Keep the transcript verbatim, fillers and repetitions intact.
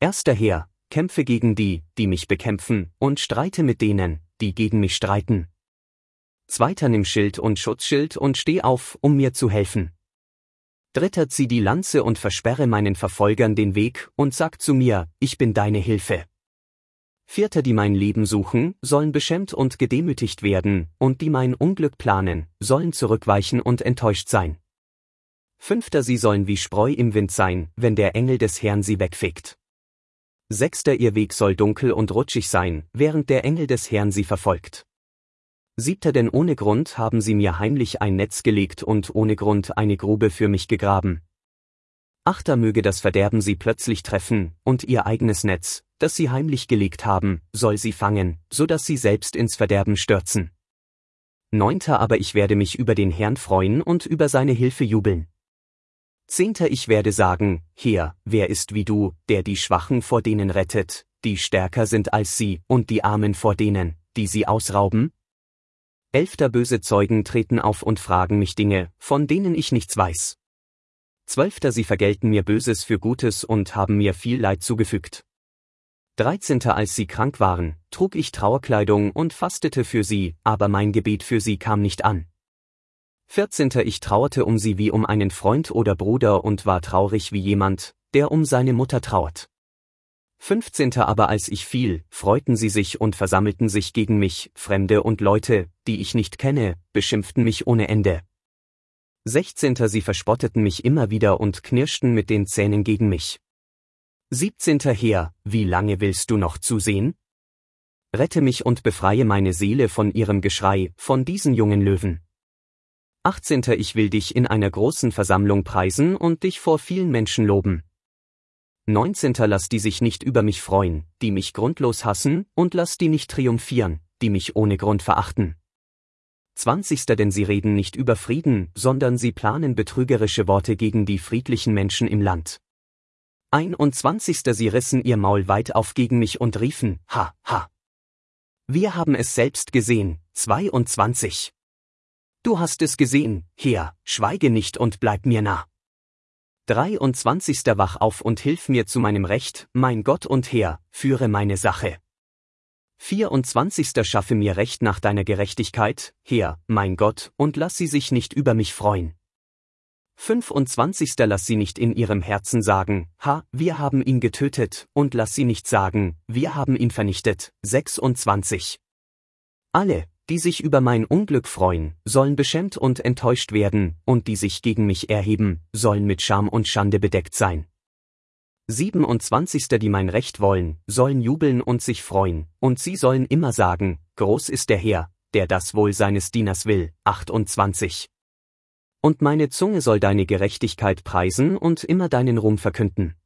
Erster Herr, kämpfe gegen die, die mich bekämpfen, und streite mit denen, die gegen mich streiten. Zweiter, nimm Schild und Schutzschild und steh auf, um mir zu helfen. Dritter, zieh die Lanze und versperre meinen Verfolgern den Weg und sag zu mir, ich bin deine Hilfe. Vierter, die mein Leben suchen, sollen beschämt und gedemütigt werden, und die mein Unglück planen, sollen zurückweichen und enttäuscht sein. Fünfter, sie sollen wie Spreu im Wind sein, wenn der Engel des Herrn sie wegfegt. Sechster, ihr Weg soll dunkel und rutschig sein, während der Engel des Herrn sie verfolgt. Siebter, denn ohne Grund haben sie mir heimlich ein Netz gelegt und ohne Grund eine Grube für mich gegraben. Achter, möge das Verderben sie plötzlich treffen, und ihr eigenes Netz, das sie heimlich gelegt haben, soll sie fangen, so dass sie selbst ins Verderben stürzen. Neunter, aber ich werde mich über den Herrn freuen und über seine Hilfe jubeln. Zehnter, ich werde sagen, Herr, wer ist wie du, der die Schwachen vor denen rettet, die stärker sind als sie, und die Armen vor denen, die sie ausrauben? Elfter, böse Zeugen treten auf und fragen mich Dinge, von denen ich nichts weiß. Zwölfter, sie vergelten mir Böses für Gutes und haben mir viel Leid zugefügt. Dreizehnter, als sie krank waren, trug ich Trauerkleidung und fastete für sie, aber mein Gebet für sie kam nicht an. Vierzehnter, ich trauerte um sie wie um einen Freund oder Bruder und war traurig wie jemand, der um seine Mutter trauert. Fünfzehnter, aber als ich fiel, freuten sie sich und versammelten sich gegen mich, Fremde und Leute, die ich nicht kenne, beschimpften mich ohne Ende. Sechzehnter, sie verspotteten mich immer wieder und knirschten mit den Zähnen gegen mich. Siebzehnter, Herr, wie lange willst du noch zusehen? Rette mich und befreie meine Seele von ihrem Geschrei, von diesen jungen Löwen. Achtzehnter, ich will dich in einer großen Versammlung preisen und dich vor vielen Menschen loben. Neunzehnter, lass die sich nicht über mich freuen, die mich grundlos hassen, und lass die nicht triumphieren, die mich ohne Grund verachten. Zwanzigster, denn sie reden nicht über Frieden, sondern sie planen betrügerische Worte gegen die friedlichen Menschen im Land. Einundzwanzigster, sie rissen ihr Maul weit auf gegen mich und riefen, ha, ha. Wir haben es selbst gesehen. Zweiundzwanzig. Du hast es gesehen, Herr, schweige nicht und bleib mir nah. Dreiundzwanzigster, wach auf und hilf mir zu meinem Recht, mein Gott und Herr, führe meine Sache. Vierundzwanzigster, schaffe mir Recht nach deiner Gerechtigkeit, Herr, mein Gott, und lass sie sich nicht über mich freuen. Fünfundzwanzigster, lass sie nicht in ihrem Herzen sagen, ha, wir haben ihn getötet, und lass sie nicht sagen, wir haben ihn vernichtet. Sechsundzwanzig. Alle, die sich über mein Unglück freuen, sollen beschämt und enttäuscht werden, und die sich gegen mich erheben, sollen mit Scham und Schande bedeckt sein. Siebenundzwanzigster, die mein Recht wollen, sollen jubeln und sich freuen, und sie sollen immer sagen, groß ist der Herr, der das Wohl seines Dieners will. achtundzwanzig. Und meine Zunge soll deine Gerechtigkeit preisen und immer deinen Ruhm verkünden.